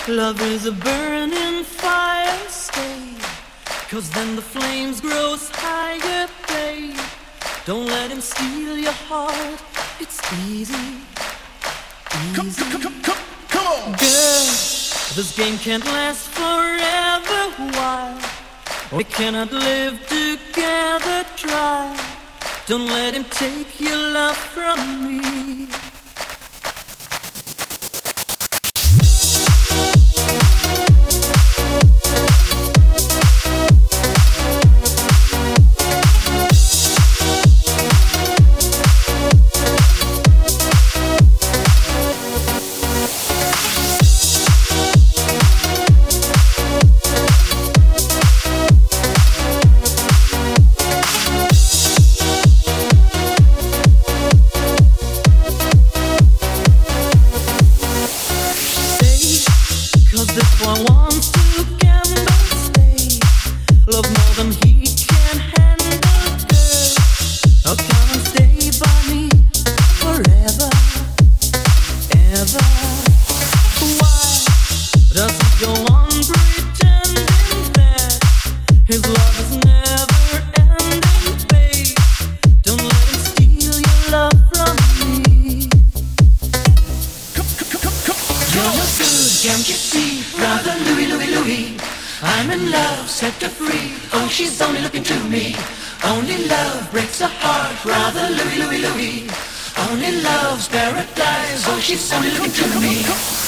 Love is a burning fire, stay, 'cause then the flames grow higher, babe. Don't let him steal your heart, it's easy. Come on! Girl, this game can't last forever, why? We cannot live together, try. Don't let him take your love from me. I'm in love, set her free. Oh, she's only looking to me. Only love breaks a heart, rather Louie, Louie, Louie. Only love's paradise. Oh, she's only looking to me.